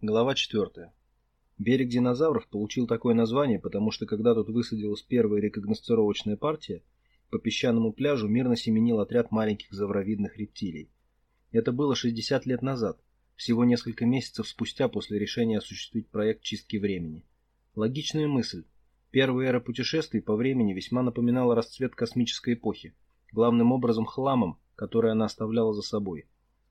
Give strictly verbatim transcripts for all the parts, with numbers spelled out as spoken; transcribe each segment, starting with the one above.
Глава четвёртая. Берег динозавров получил такое название, потому что когда тут высадилась первая рекогносцировочная партия, по песчаному пляжу мирно семенил отряд маленьких завровидных рептилий. Это было шестьдесят лет назад, всего несколько месяцев спустя после решения осуществить проект чистки времени. Логичная мысль. Первая эра путешествий по времени весьма напоминала расцвет космической эпохи, главным образом хламом, который она оставляла за собой.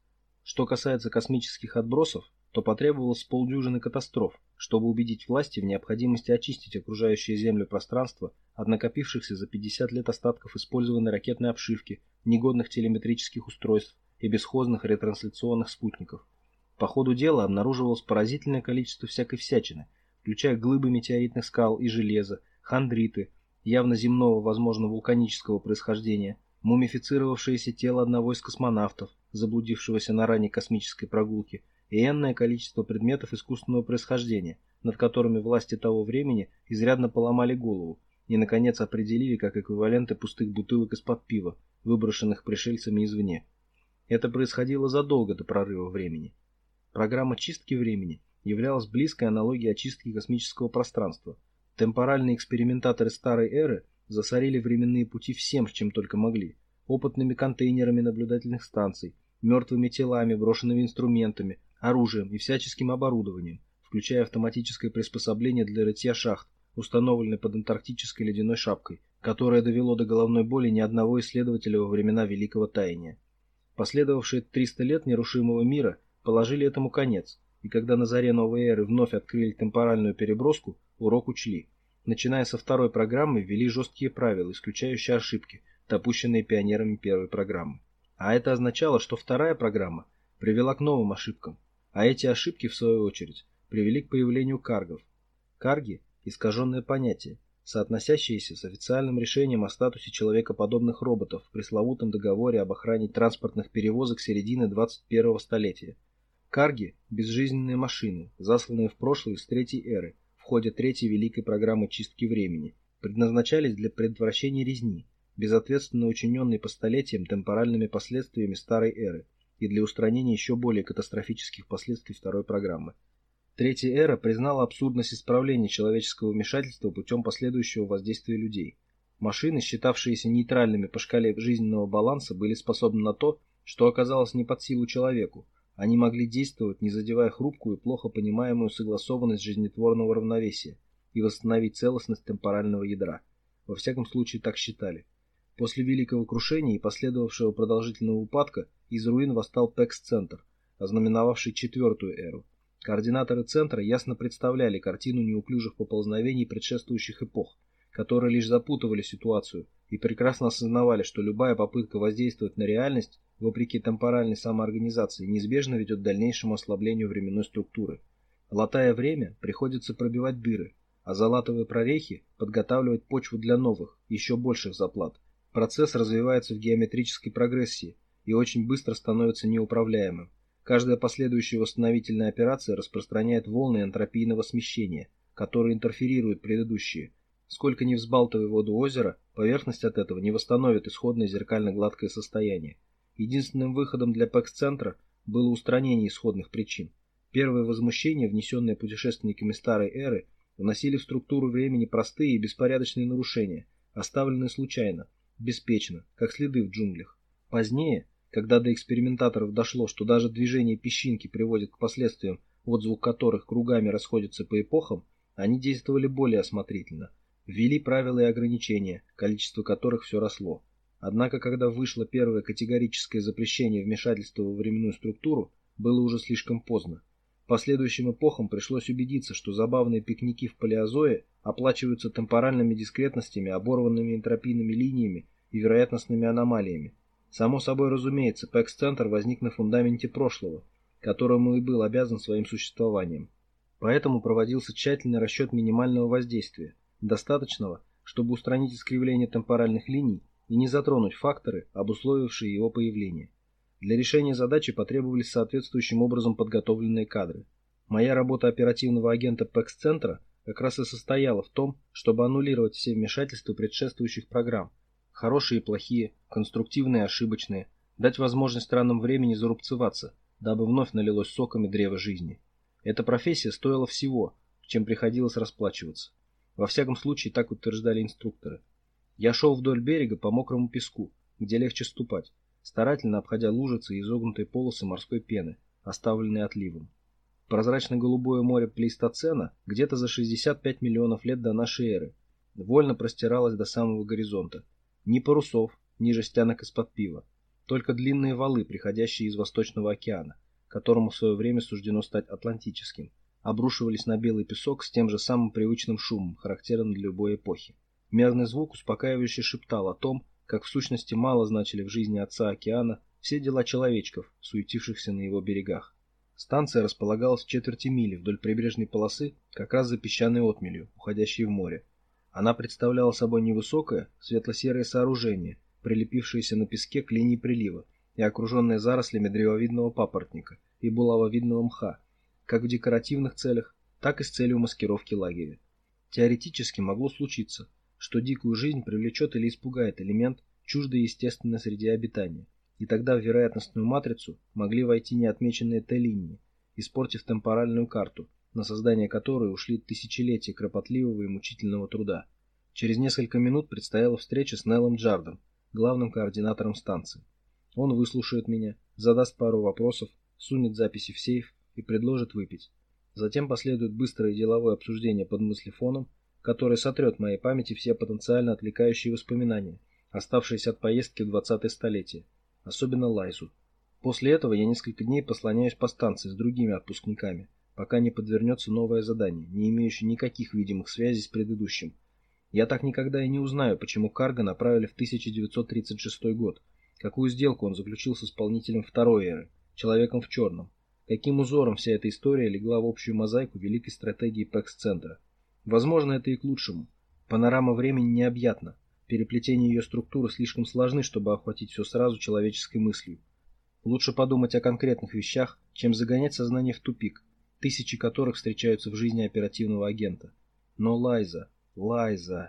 Что касается космических отбросов, то потребовалось полдюжины катастроф, чтобы убедить власти в необходимости очистить окружающее Землю пространство от накопившихся за пятьдесят лет остатков использованной ракетной обшивки, негодных телеметрических устройств и бесхозных ретрансляционных спутников. По ходу дела обнаруживалось поразительное количество всякой всячины, включая глыбы метеоритных скал и железа, хондриты, явно земного, возможно, вулканического происхождения, мумифицировавшееся тело одного из космонавтов, заблудившегося на ранней космической прогулке, и энное количество предметов искусственного происхождения, над которыми власти того времени изрядно поломали голову и, наконец, определили как эквиваленты пустых бутылок из-под пива, выброшенных пришельцами извне. Это происходило задолго до прорыва времени. Программа чистки времени являлась близкой аналогией очистки космического пространства. Темпоральные экспериментаторы старой эры засорили временные пути всем, чем только могли: опытными контейнерами наблюдательных станций, мертвыми телами, брошенными инструментами, оружием и всяческим оборудованием, включая автоматическое приспособление для рытья шахт, установленное под антарктической ледяной шапкой, которое довело до головной боли ни одного исследователя во времена Великого Таяния. Последовавшие триста лет нерушимого мира положили этому конец, и когда на заре новой эры вновь открыли темпоральную переброску, урок учли. Начиная со второй программы ввели жесткие правила, исключающие ошибки, допущенные пионерами первой программы. А это означало, что вторая программа привела к новым ошибкам, а эти ошибки, в свою очередь, привели к появлению каргов. Карги – искаженное понятие, соотносящееся с официальным решением о статусе человекоподобных роботов в пресловутом договоре об охране транспортных перевозок середины двадцать первого столетия. Карги – безжизненные машины, засланные в прошлое из третьей эры, в ходе третьей великой программы чистки времени, предназначались для предотвращения резни, безответственно учиненной по столетиям темпоральными последствиями старой эры, и для устранения еще более катастрофических последствий второй программы. Третья эра признала абсурдность исправления человеческого вмешательства путем последующего воздействия людей. Машины, считавшиеся нейтральными по шкале жизненного баланса, были способны на то, что оказалось не под силу человеку. Они могли действовать, не задевая хрупкую и плохо понимаемую согласованность жизнетворного равновесия, и восстановить целостность темпорального ядра. Во всяком случае, так считали. После Великого крушения и последовавшего продолжительного упадка из руин восстал Пекс-центр, ознаменовавший четвертую эру. Координаторы центра ясно представляли картину неуклюжих поползновений предшествующих эпох, которые лишь запутывали ситуацию, и прекрасно осознавали, что любая попытка воздействовать на реальность, вопреки темпоральной самоорганизации, неизбежно ведет к дальнейшему ослаблению временной структуры. Латая время, приходится пробивать дыры, а залатывая прорехи, подготавливать почву для новых, еще больших заплат. Процесс развивается в геометрической прогрессии и очень быстро становится неуправляемым. Каждая последующая восстановительная операция распространяет волны энтропийного смещения, которые интерферируют предыдущие. Сколько ни взбалтывай воду озера, поверхность от этого не восстановит исходное зеркально-гладкое состояние. Единственным выходом для Пекс-центра было устранение исходных причин. Первые возмущения, внесенные путешественниками старой эры, вносили в структуру времени простые и беспорядочные нарушения, оставленные случайно, беспечно, как следы в джунглях. Позднее, когда до экспериментаторов дошло, что даже движение песчинки приводит к последствиям, отзвук которых кругами расходится по эпохам, они действовали более осмотрительно. Ввели правила и ограничения, количество которых все росло. Однако, когда вышло первое категорическое запрещение вмешательства во временную структуру, было уже слишком поздно. Последующим эпохам пришлось убедиться, что забавные пикники в палеозое оплачиваются темпоральными дискретностями, оборванными энтропийными линиями и вероятностными аномалиями. Само собой разумеется, Пекс-центр возник на фундаменте прошлого, которому и был обязан своим существованием. Поэтому проводился тщательный расчет минимального воздействия, достаточного, чтобы устранить искривление темпоральных линий и не затронуть факторы, обусловившие его появление. Для решения задачи потребовались соответствующим образом подготовленные кадры. Моя работа оперативного агента Пекс-центра как раз и состояла в том, чтобы аннулировать все вмешательства предшествующих программ, хорошие и плохие, конструктивные и ошибочные, дать возможность странам времени зарубцеваться, дабы вновь налилось соками древо жизни. Эта профессия стоила всего, чем приходилось расплачиваться. Во всяком случае, так утверждали инструкторы. Я шел вдоль берега по мокрому песку, где легче ступать, старательно обходя лужицы и изогнутые полосы морской пены, оставленные отливом. Прозрачно-голубое море плейстоцена, где-то за шестьдесят пять миллионов лет до нашей эры, вольно простиралось до самого горизонта. Ни парусов, ни жестянок из-под пива, только длинные валы, приходящие из Восточного океана, которому в свое время суждено стать Атлантическим, обрушивались на белый песок с тем же самым привычным шумом, характерным для любой эпохи. Мерный звук успокаивающе шептал о том, как в сущности мало значили в жизни отца океана все дела человечков, суетившихся на его берегах. Станция располагалась в четверти мили вдоль прибрежной полосы, как раз за песчаной отмелью, уходящей в море. Она представляла собой невысокое, светло-серое сооружение, прилепившееся на песке к линии прилива и окруженное зарослями древовидного папоротника и булавовидного мха, как в декоративных целях, так и с целью маскировки лагеря. Теоретически могло случиться, что дикую жизнь привлечет или испугает элемент, чуждый естественной среде обитания, и тогда в вероятностную матрицу могли войти неотмеченные Т-линии, испортив темпоральную карту, на создание которой ушли тысячелетия кропотливого и мучительного труда. Через несколько минут предстояла встреча с Неллом Джардом, главным координатором станции. Он выслушает меня, задаст пару вопросов, сунет записи в сейф и предложит выпить. Затем последует быстрое деловое обсуждение под мыслефоном, которое сотрет в моей памяти все потенциально отвлекающие воспоминания, оставшиеся от поездки в двадцатое столетие, особенно Лайзу. После этого я несколько дней послоняюсь по станции с другими отпускниками, пока не подвернется новое задание, не имеющее никаких видимых связей с предыдущим. Я так никогда и не узнаю, почему Карга направили в тысяча девятьсот тридцать шестой год, какую сделку он заключил с исполнителем второй эры, человеком в черном, каким узором вся эта история легла в общую мозаику великой стратегии Пэкс-центра. Возможно, это и к лучшему. Панорама времени необъятна, переплетение ее структуры слишком сложны, чтобы охватить все сразу человеческой мыслью. Лучше подумать о конкретных вещах, чем загонять сознание в тупик, тысячи которых встречаются в жизни оперативного агента. Но Лайза, Лайза...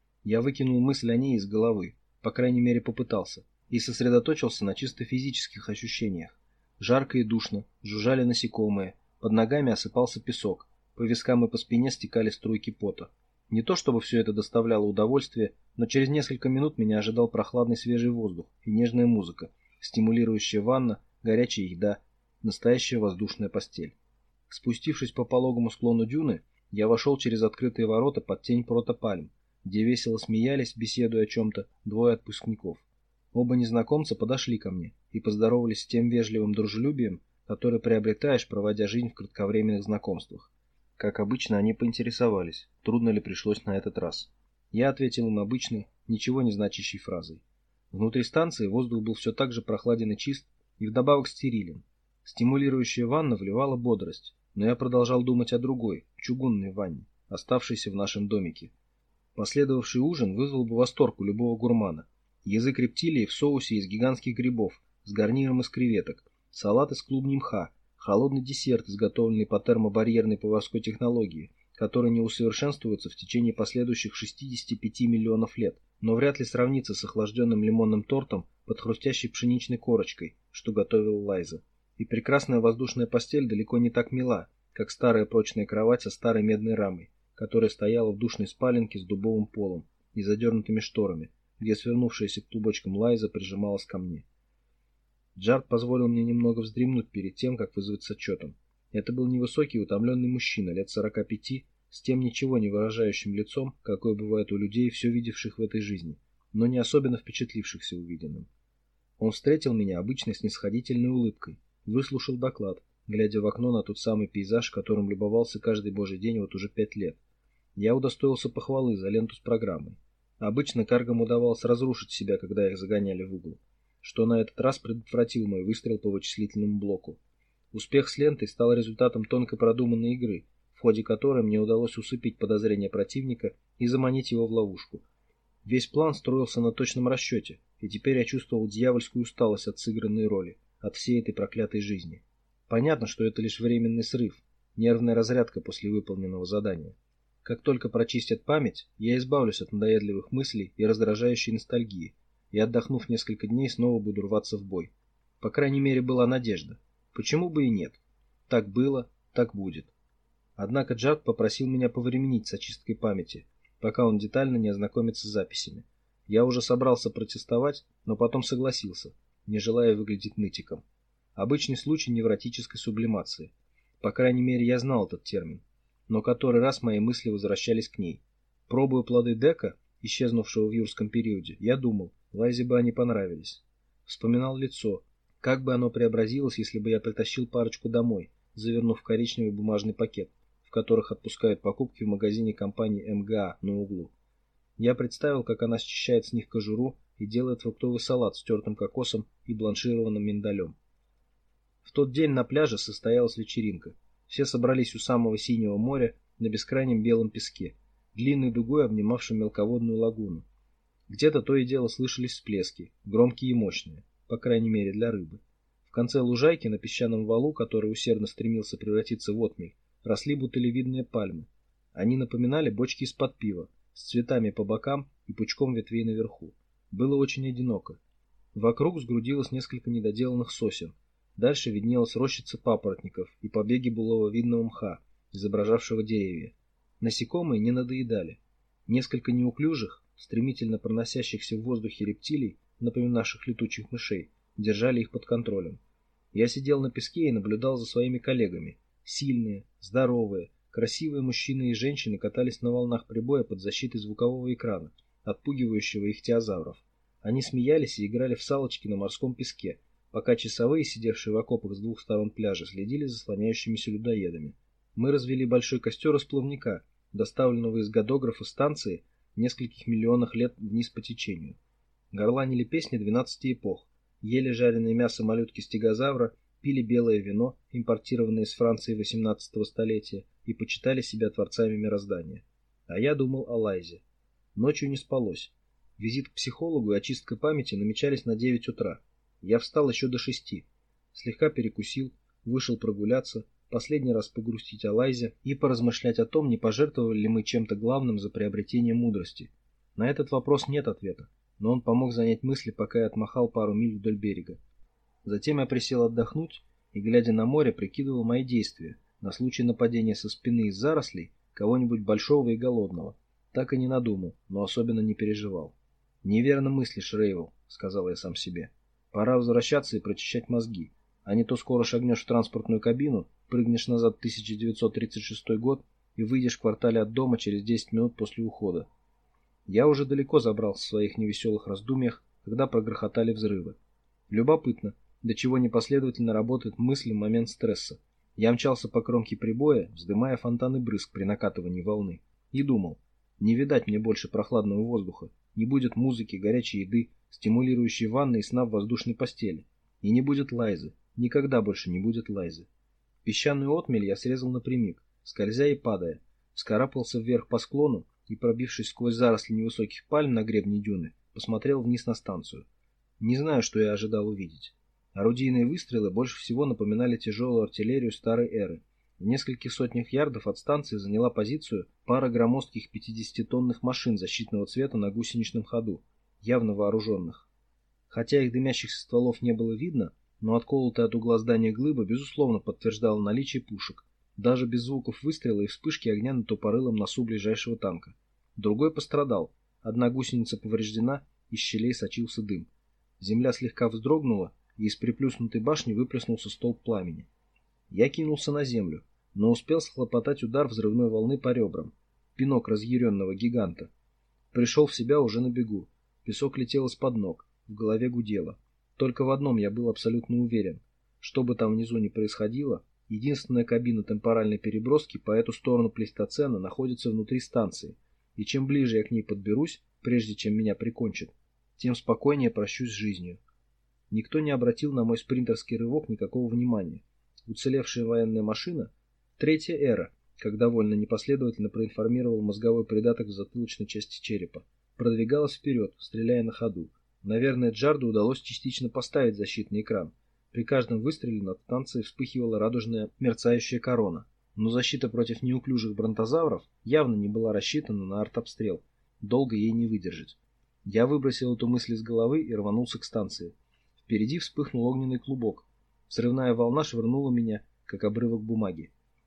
Я выкинул мысль о ней из головы, по крайней мере попытался, и сосредоточился на чисто физических ощущениях. Жарко и душно, жужжали насекомые, под ногами осыпался песок, по вискам и по спине стекали струйки пота. Не то чтобы все это доставляло удовольствие, но через несколько минут меня ожидал прохладный свежий воздух и нежная музыка, стимулирующая ванна, горячая еда, настоящая воздушная постель. Спустившись по пологому склону дюны, я вошел через открытые ворота под тень протопальм, где весело смеялись, беседуя о чем-то, двое отпускников. Оба незнакомца подошли ко мне и поздоровались с тем вежливым дружелюбием, которое приобретаешь, проводя жизнь в кратковременных знакомствах. Как обычно, они поинтересовались, трудно ли пришлось на этот раз. Я ответил им обычной, ничего не значащей фразой. Внутри станции воздух был все так же прохладен и чист, и вдобавок стерилен. Стимулирующая ванна вливала бодрость, но я продолжал думать о другой, чугунной ванне, оставшейся в нашем домике. Последовавший ужин вызвал бы восторг у любого гурмана. Язык рептилии в соусе из гигантских грибов, с гарниром из креветок, салат из клубней мха, холодный десерт, изготовленный по термобарьерной поварской технологии, который не усовершенствуется в течение последующих шестидесяти пяти миллионов лет, но вряд ли сравнится с охлажденным лимонным тортом под хрустящей пшеничной корочкой, что готовил Лайза. И прекрасная воздушная постель далеко не так мила, как старая прочная кровать со старой медной рамой, которая стояла в душной спаленке с дубовым полом и задернутыми шторами, где свернувшаяся клубочком Лайза прижималась ко мне. Джард позволил мне немного вздремнуть перед тем, как вызвать с отчетом. Это был невысокий утомленный мужчина лет сорока пяти, с тем ничего не выражающим лицом, какое бывает у людей, все видевших в этой жизни, но не особенно впечатлившихся увиденным. Он встретил меня обычной снисходительной улыбкой, выслушал доклад, глядя в окно на тот самый пейзаж, которым любовался каждый божий день вот уже пять лет. Я удостоился похвалы за ленту с программой. Обычно каргам удавалось разрушить себя, когда их загоняли в угол, что на этот раз предотвратил мой выстрел по вычислительному блоку. Успех с лентой стал результатом тонко продуманной игры, в ходе которой мне удалось усыпить подозрения противника и заманить его в ловушку. Весь план строился на точном расчете, и теперь я чувствовал дьявольскую усталость от сыгранной роли, от всей этой проклятой жизни. Понятно, что это лишь временный срыв, нервная разрядка после выполненного задания. Как только прочистят память, я избавлюсь от надоедливых мыслей и раздражающей ностальгии, и, отдохнув несколько дней, снова буду рваться в бой. По крайней мере, была надежда. Почему бы и нет? Так было, так будет. Однако Джард попросил меня повременить с очисткой памяти, пока он детально не ознакомится с записями. Я уже собрался протестовать, но потом согласился, не желая выглядеть нытиком. Обычный случай невротической сублимации. По крайней мере, я знал этот термин. Но который раз мои мысли возвращались к ней. Пробуя плоды Дека, исчезнувшего в юрском периоде, я думал, Лайзе бы они понравились. Вспоминал лицо. Как бы оно преобразилось, если бы я притащил парочку домой, завернув в коричневый бумажный пакет, в которых отпускают покупки в магазине компании эм гэ а на углу. Я представил, как она счищает с них кожуру и делает фруктовый салат с тертым кокосом и бланшированным миндалем. В тот день на пляже состоялась вечеринка. Все собрались у самого синего моря на бескрайнем белом песке, длинной дугой обнимавшей мелководную лагуну. Где-то то и дело слышались всплески, громкие и мощные, по крайней мере для рыбы. В конце лужайки на песчаном валу, который усердно стремился превратиться в отмель, росли бутылевидные пальмы. Они напоминали бочки из-под пива, с цветами по бокам и пучком ветвей наверху. Было очень одиноко. Вокруг сгрудилось несколько недоделанных сосен. Дальше виднелась рощица папоротников и побеги булавовидного мха, изображавшего деревья. Насекомые не надоедали. Несколько неуклюжих, стремительно проносящихся в воздухе рептилий, напоминавших летучих мышей, держали их под контролем. Я сидел на песке и наблюдал за своими коллегами. Сильные, здоровые, красивые мужчины и женщины катались на волнах прибоя под защитой звукового экрана, отпугивающего ихтиозавров. Они смеялись и играли в салочки на морском песке, пока часовые, сидевшие в окопах с двух сторон пляжа, следили за слоняющимися людоедами. Мы развели большой костер из плавника, доставленного из годографа станции нескольких миллионов лет вниз по течению. Горланили песни двенадцати эпох, ели жареное мясо моллютки-стегозавра, пили белое вино, импортированное из Франции восемнадцатого столетия, и почитали себя творцами мироздания. А я думал о Лайзе. Ночью не спалось. Визит к психологу и очистка памяти намечались на девять утра. Я встал еще до шести. Слегка перекусил, вышел прогуляться, последний раз погрустить о Лайзе и поразмышлять о том, не пожертвовали ли мы чем-то главным за приобретение мудрости. На этот вопрос нет ответа, но он помог занять мысли, пока я отмахал пару миль вдоль берега. Затем я присел отдохнуть и, глядя на море, прикидывал мои действия на случай нападения со спины из зарослей кого-нибудь большого и голодного. Так и не надумал, но особенно не переживал. «Неверно мыслишь, Рейвел», — сказал я сам себе. «Пора возвращаться и прочищать мозги, а не то скоро шагнешь в транспортную кабину, прыгнешь назад в тысяча девятьсот тридцать шестой год и выйдешь в квартале от дома через десять минут после ухода». Я уже далеко забрался в своих невеселых раздумьях, когда прогрохотали взрывы. Любопытно, до чего непоследовательно работает мысль в момент стресса. Я мчался по кромке прибоя, вздымая фонтаны брызг при накатывании волны, и думал, не видать мне больше прохладного воздуха, не будет музыки, горячей еды, стимулирующей ванны и сна в воздушной постели. И не будет Лайзы, никогда больше не будет Лайзы. Песчаную отмель я срезал напрямик, скользя и падая, вскарабкался вверх по склону и, пробившись сквозь заросли невысоких пальм на гребне дюны, посмотрел вниз на станцию. Не знаю, что я ожидал увидеть. Орудийные выстрелы больше всего напоминали тяжелую артиллерию старой эры. В нескольких сотнях ярдов от станции заняла позицию пара громоздких пятидесятитонных машин защитного цвета на гусеничном ходу, явно вооруженных. Хотя их дымящихся стволов не было видно, но отколотая от угла здания глыба безусловно подтверждала наличие пушек, даже без звуков выстрела и вспышки огня на тупорылом носу ближайшего танка. Другой пострадал, одна гусеница повреждена, из щелей сочился дым. Земля слегка вздрогнула, и из приплюснутой башни выплеснулся столб пламени. Я кинулся на землю, но успел схлопотать удар взрывной волны по ребрам. Пинок разъяренного гиганта. Пришел в себя уже на бегу. Песок летел из-под ног, в голове гудело. Только в одном я был абсолютно уверен. Что бы там внизу ни происходило, единственная кабина темпоральной переброски по эту сторону плейстоцена находится внутри станции, и чем ближе я к ней подберусь, прежде чем меня прикончат, тем спокойнее прощусь с жизнью. Никто не обратил на мой спринтерский рывок никакого внимания. Уцелевшая военная машина — третья эра, как довольно непоследовательно проинформировал мозговой придаток в затылочной части черепа, продвигалась вперед, стреляя на ходу. Наверное, Джарду удалось частично поставить защитный экран. При каждом выстреле над станцией вспыхивала радужная мерцающая корона. Но защита против неуклюжих бронтозавров явно не была рассчитана на артобстрел. Долго ей не выдержать. Я выбросил эту мысль из головы и рванулся к станции. Впереди вспыхнул огненный клубок. Взрывная волна швырнула меня, как обрывок бумаги.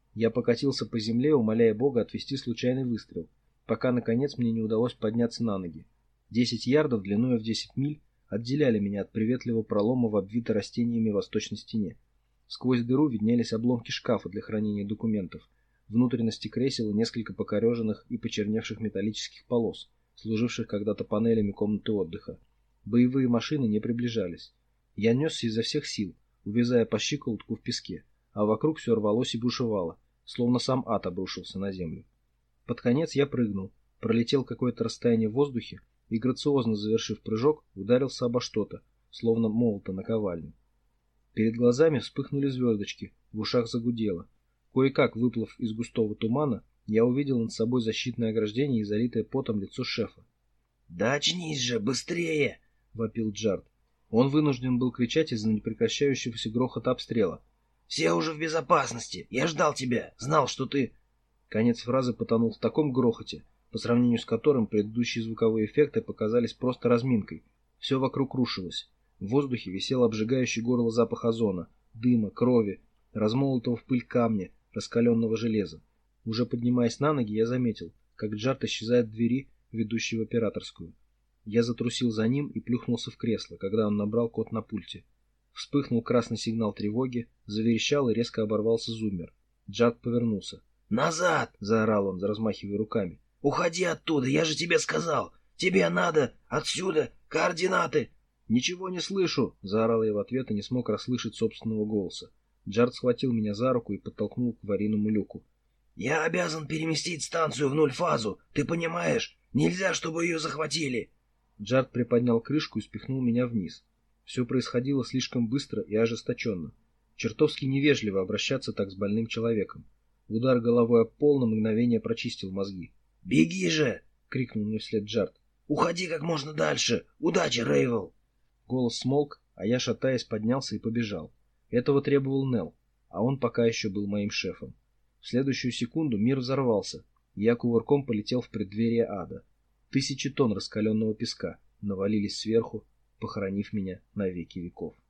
Я покатился по земле, умоляя Бога отвести случайный выстрел, пока, наконец, мне не удалось подняться на ноги. Десять ярдов длиной в десять миль отделяли меня от приветливого пролома в обвитой растениями восточной стене. Сквозь дыру виднелись обломки шкафа для хранения документов, внутренности кресел и несколько покореженных и почерневших металлических полос, служивших когда-то панелями комнаты отдыха. Боевые машины не приближались. Я несся изо всех сил, увязая по щиколотку в песке, а вокруг все рвалось и бушевало, словно сам ад обрушился на землю. Под конец я прыгнул, пролетел какое-то расстояние в воздухе и, грациозно завершив прыжок, ударился обо что-то, словно молота на ковальню. Перед глазами вспыхнули звездочки, в ушах загудело. Кое-как, выплыв из густого тумана, я увидел над собой защитное ограждение и залитое потом лицо шефа. «Да очнись же, быстрее!» — вопил Джаред. Он вынужден был кричать из-за непрекращающегося грохота обстрела. «Все уже в безопасности! Я ждал тебя! Знал, что ты...» Конец фразы потонул в таком грохоте, по сравнению с которым предыдущие звуковые эффекты показались просто разминкой. Все вокруг рушилось. В воздухе висел обжигающий горло запах озона, дыма, крови, размолотого в пыль камня, раскаленного железа. Уже поднимаясь на ноги, я заметил, как Джаред исчезает в двери, ведущей в операторскую. Я затрусил за ним и плюхнулся в кресло, когда он набрал код на пульте. Вспыхнул красный сигнал тревоги, заверещал и резко оборвался зуммер. Джаред повернулся. «Назад!» — заорал он, размахивая руками. «Уходи оттуда, я же тебе сказал! Тебе надо! Отсюда! Координаты!» «Ничего не слышу!» — заорал я в ответ и не смог расслышать собственного голоса. Джаред схватил меня за руку и подтолкнул к аварийному люку. «Я обязан переместить станцию в нуль-фазу, ты понимаешь? Нельзя, чтобы ее захватили!» Джаред приподнял крышку и спихнул меня вниз. Все происходило слишком быстро и ожесточенно. Чертовски невежливо обращаться так с больным человеком. Удар головой об пол на мгновение прочистил мозги. «Беги же!» — крикнул мне вслед Джаред. «Уходи как можно дальше! Удачи, Рейвел!» Голос смолк, а я, шатаясь, поднялся и побежал. Этого требовал Нелл, а он пока еще был моим шефом. В следующую секунду мир взорвался, и я кувырком полетел в преддверие ада. Тысячи тонн раскаленного песка навалились сверху, похоронив меня на веки веков.